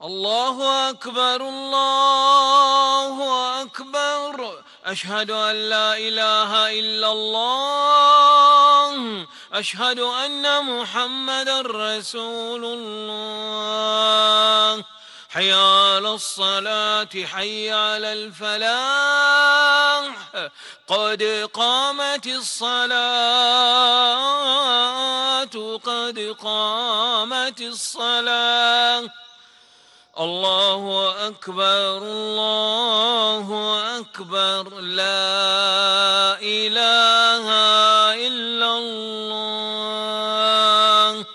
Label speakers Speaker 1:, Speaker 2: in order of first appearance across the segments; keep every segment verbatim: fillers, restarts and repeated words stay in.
Speaker 1: الله أكبر الله أكبر أشهد أن لا إله إلا الله أشهد أن محمدا رسول الله حي على الصلاة حي على الفلاح قد قامت الصلاة قد قامت الصلاة الله أكبر الله أكبر لا إله إلا الله.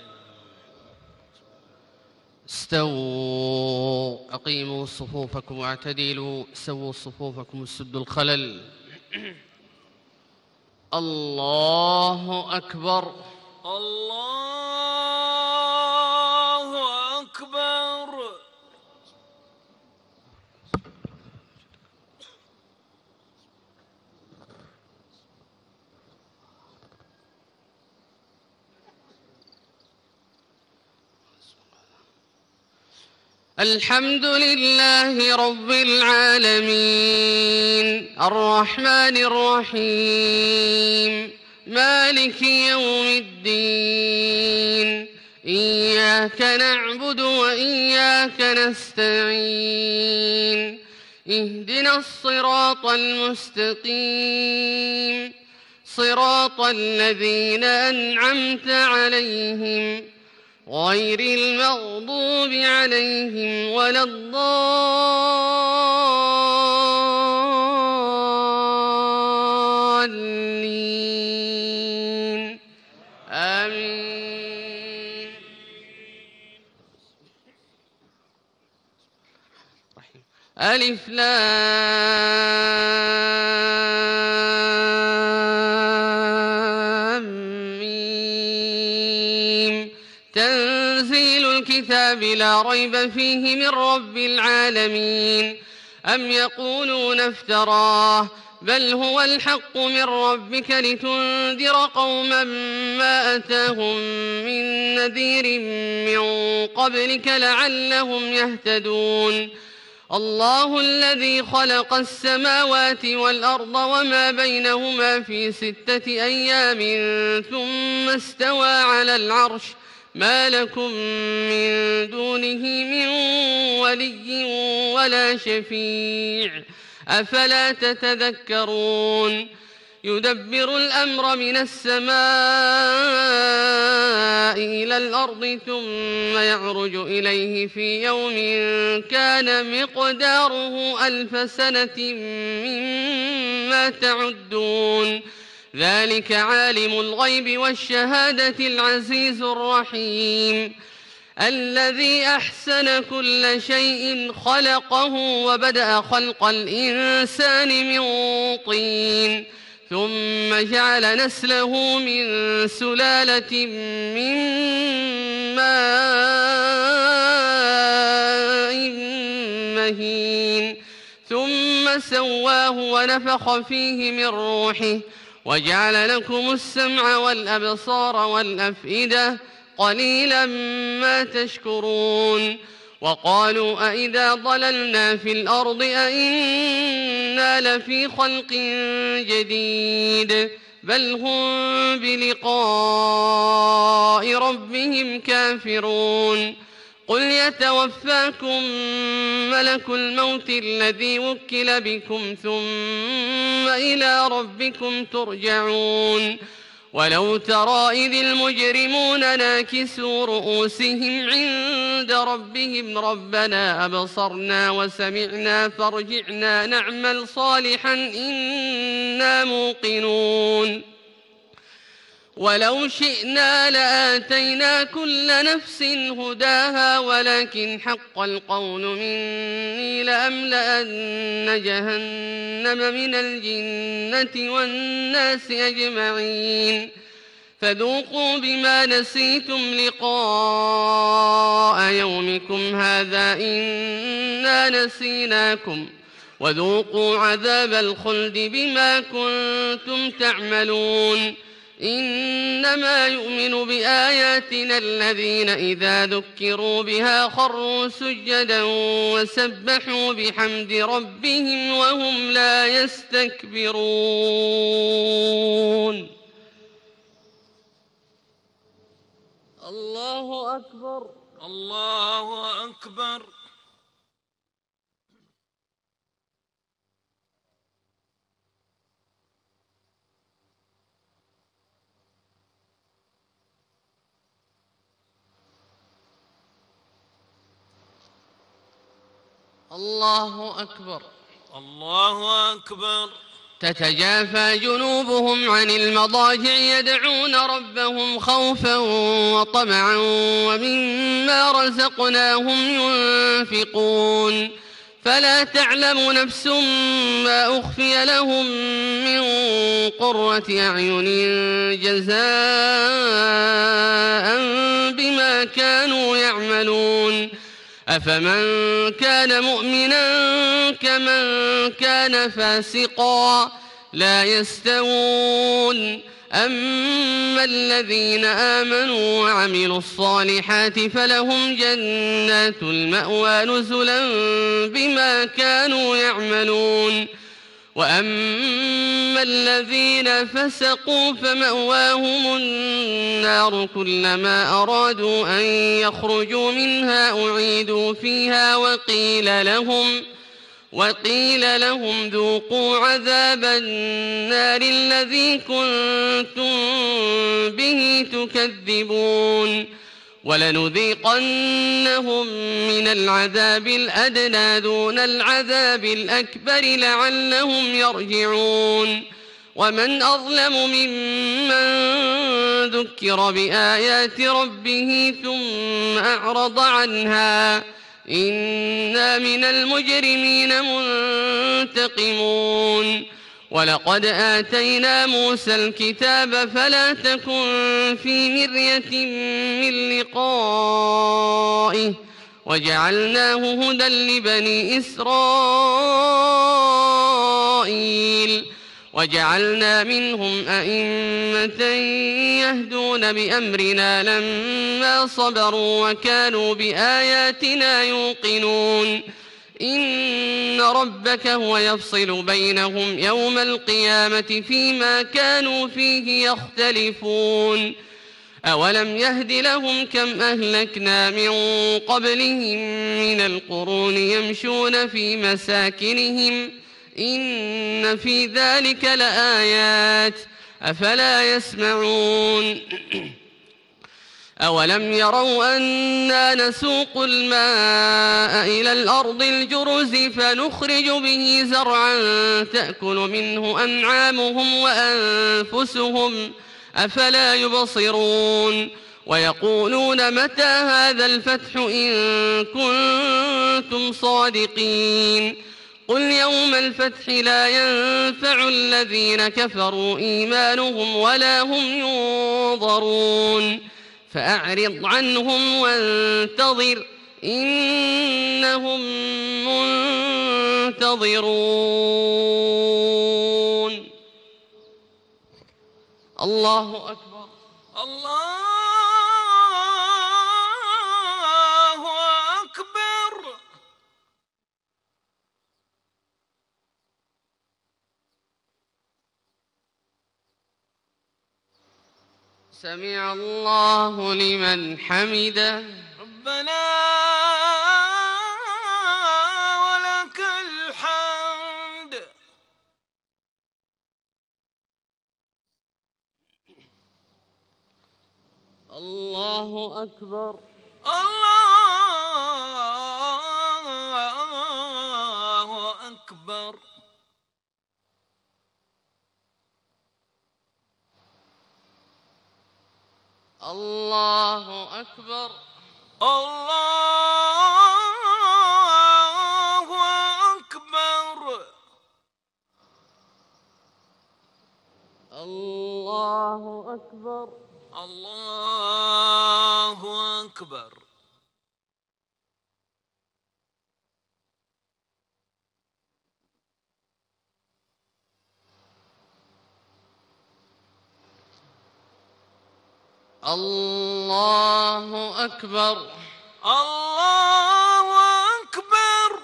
Speaker 2: استووا أقيموا صفوفكم واعتدلوا سووا صفوفكم سدوا الخلل. الله أكبر
Speaker 1: الله أكبر.
Speaker 2: الحمد لله رب العالمين الرحمن الرحيم مالك يوم الدين إياك نعبد وإياك نستعين اهدنا الصراط المستقيم صراط الذين أنعمت عليهم غير المغضوب عليهم ولا الضالين آمين. ألف لام ميم تنزيل الكتاب لا ريب فيه من رب العالمين. أم يقولون افتراه بل هو الحق من ربك لتنذر قوما ما أتاهم من نذير من قبلك لعلهم يهتدون. الله الذي خلق السماوات والأرض وما بينهما في ستة أيام ثم استوى على العرش ما لكم من دونه من ولي ولا شفيع أفلا تتذكرون. يدبر الأمر من السماء إلى الأرض ثم يعرج إليه في يوم كان مقداره ألف سنة مما تعدون. ذلك عالم الغيب والشهادة العزيز الرحيم الذي أحسن كل شيء خلقه وبدأ خلق الإنسان من طين ثم جعل نسله من سلالة من ماء مهين ثم سواه ونفخ فيه من روحه وجعل لكم السمع والأبصار والأفئدة قليلا ما تشكرون. وقالوا أئذا ضللنا في الأرض أئنا لفي خلق جديد بل هم بلقاء ربهم كافرون. قل يتوفاكم ملك الموت الذي وكل بكم ثم إلى ربكم ترجعون. ولو ترى إذ المجرمون ناكسوا رؤوسهم عند ربهم ربنا أبصرنا وسمعنا فارجعنا نعمل صالحا إنا موقنون. ولو شئنا لآتينا كل نفس هداها ولكن حق القول مني لأملأن جهنم من الجنة والناس أجمعين. فذوقوا بما نسيتم لقاء يومكم هذا إنا نسيناكم وذوقوا عذاب الخلد بما كنتم تعملون. إنما يؤمن بآياتنا الذين إذا ذكروا بها خروا سجدا وسبحوا بحمد ربهم وهم لا يستكبرون. الله أكبر.
Speaker 1: الله أكبر.
Speaker 2: الله أكبر.
Speaker 1: الله أكبر.
Speaker 2: تتجافى جنوبهم عن المضاجع يدعون ربهم خوفا وطمعا ومما رزقناهم ينفقون فلا تعلم نفس ما أخفي لهم من قرة أعين جزاء بما كانوا يعملون أفمن كان مؤمنا كمن كان فاسقا لا يستوون أما الذين آمنوا وعملوا الصالحات فلهم جنات المأوى نزلا بما كانوا يعملون وأما الذين فسقوا فمأواهم النار كلما أرادوا أن يخرجوا منها أعيدوا فيها وقيل لهم وقيل لهم ذوقوا عذاب النار الذي كنتم به تكذبون ولنذيقنهم من العذاب الأدنى دون العذاب الأكبر لعلهم يرجعون ومن أظلم ممن ذكر بآيات ربه ثم أعرض عنها إنا من المجرمين منتقمون ولقد آتينا موسى الكتاب فلا تكن في مرية من لقائه وجعلناه هدى لبني إسرائيل وجعلنا منهم أئمة يهدون بأمرنا لما صبروا وكانوا بآياتنا يوقنون إن ربك هو يفصل بينهم يوم القيامة فيما كانوا فيه يختلفون أولم يهد لهم كم أهلكنا من قبلهم من القرون يمشون في مساكنهم إن في ذلك لآيات أفلا يسمعون أولم يروا أنا نسوق الماء إلى الأرض الجرز فنخرج به زرعا تأكل منه أنعامهم وأنفسهم أفلا يبصرون ويقولون متى هذا الفتح إن كنتم صادقين قل يوم الفتح لا ينفع الذين كفروا إيمانهم ولا هم ينظرون فأعرض عنهم وانتظر إنهم منتظرون. الله أكبر.
Speaker 1: الله أكبر.
Speaker 2: سمع الله لمن حمده
Speaker 1: ربنا ولك الحمد.
Speaker 2: الله أكبر.
Speaker 1: الله أكبر.
Speaker 2: الله أكبر.
Speaker 1: الله أكبر.
Speaker 2: الله أكبر.
Speaker 1: الله أكبر.
Speaker 2: الله أكبر.
Speaker 1: الله أكبر.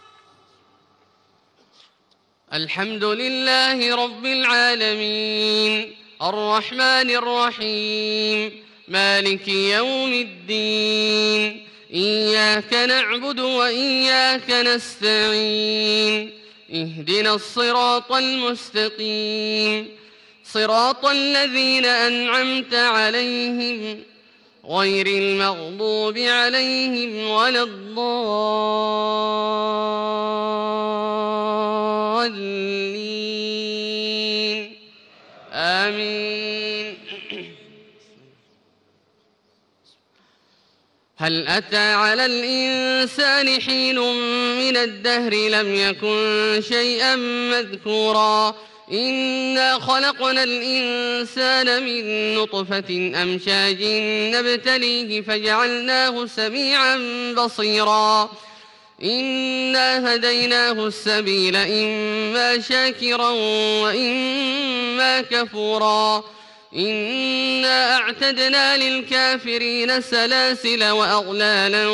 Speaker 2: الحمد لله رب العالمين الرحمن الرحيم مالك يوم الدين إياك نعبد وإياك نستعين اهدنا الصراط المستقيم صراط الذين أنعمت عليهم غير المغضوب عليهم ولا الضالين آمين. هل أتى على الإنسان حين من الدهر لم يكن شيئا مذكورا إنا خلقنا الإنسان من نطفة أمشاج نبتليه فجعلناه سميعا بصيرا إنا هديناه السبيل إما شاكرا وإما كفورا إنا أعتدنا للكافرين سلاسل وأغلالا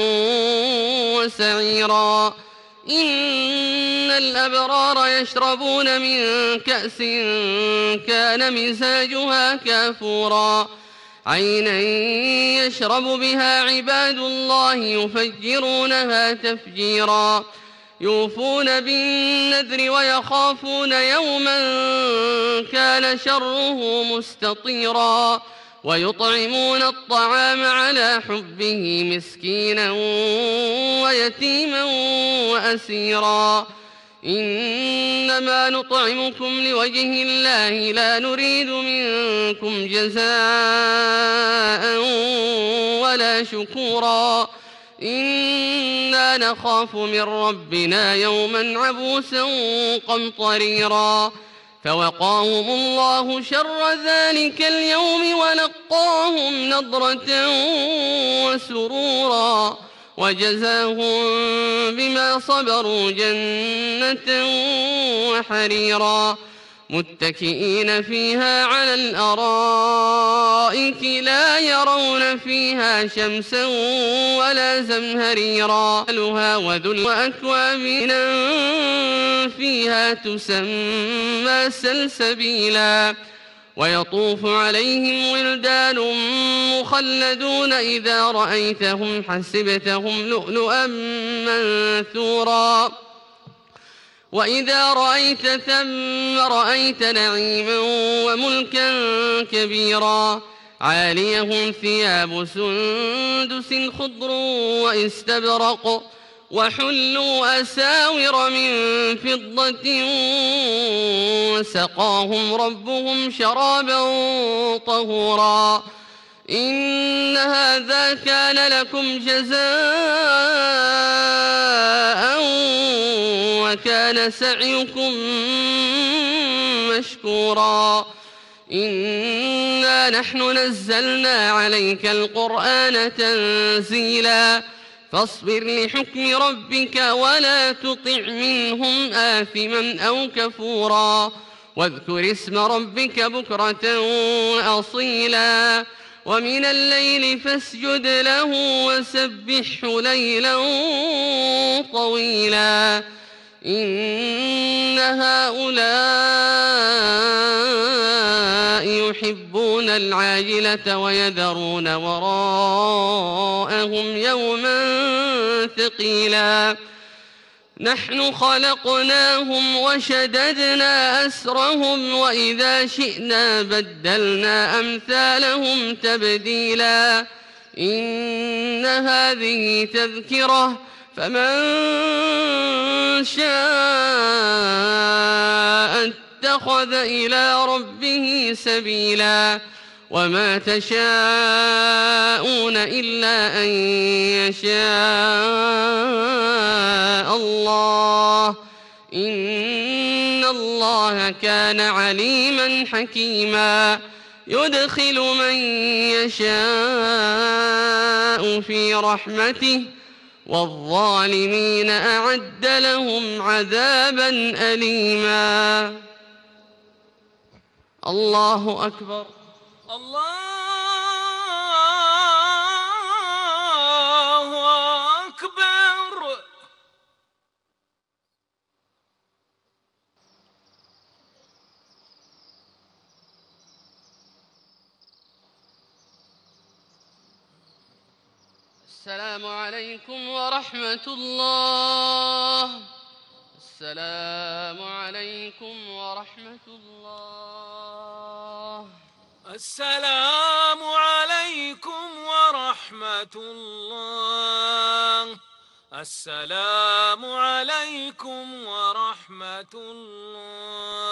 Speaker 2: وسعيرا إن الأبرار يشربون من كأس كان مزاجها كافورا عينا يشرب بها عباد الله يفجرونها تفجيرا يوفون بالنذر ويخافون يوما كان شره مستطيرا ويطعمون الطعام على حبه مسكينا ويتيما وأسيرا إنما نطعمكم لوجه الله لا نريد منكم جزاء ولا شكورا إنا نخاف من ربنا يوما عبوسا قمطريرا فوقاهم الله شر ذلك اليوم ولقاهم نضرة وسرورا وجزاهم بما صبروا جنة وحريرا متكئين فيها على الأرائك لا يرون فيها شمسا ولا زمهريرا وذل وأكواب فيها تسمى سلسبيلا ويطوف عليهم ولدان مخلدون إذا رأيتهم حسبتهم لؤلؤا منثورا وإذا رأيت ثم رأيت نعيما وملكا كبيرا عاليهم ثياب سندس خضر واستبرق وحلوا أساور من فضة وسقاهم ربهم شرابا طهورا إن هذا كان لكم جزاء وكان سعيكم مشكورا إنا نحن نزلنا عليك القرآن تنزيلا فاصبر لحكم ربك ولا تطع منهم آثما أو كفورا واذكر اسم ربك بكرة وأصيلا ومن الليل فاسجد له وسبحه ليلا طويلا إن هؤلاء يحبون العاجلة ويذرون وراءهم يوما ثقيلا نحن خلقناهم وشددنا أسرهم وإذا شئنا بدلنا أمثالهم تبديلا إن هذه تذكرة فمن شاء اتخذ إلى ربه سبيلا وما تشاءون إلا أن يشاء الله إن الله كان عليما حكيما يدخل من يشاء في رحمته والظالمين أعد لهم عذابا أليما. الله أكبر.
Speaker 1: الله
Speaker 2: السلام عليكم ورحمة الله. السلام عليكم ورحمة الله.
Speaker 1: السلام عليكم ورحمة الله. السلام عليكم ورحمة الله. السلام عليكم ورحمة الله. السلام عليكم ورحمة الله. السلام عليكم ورحمة الله. السلام عليكم ورحمة الله. السلام عليكم ورحمة الله. السلام عليكم ورحمة الله. السلام عليكم ورحمة الله. السلام عليكم ورحمة الله.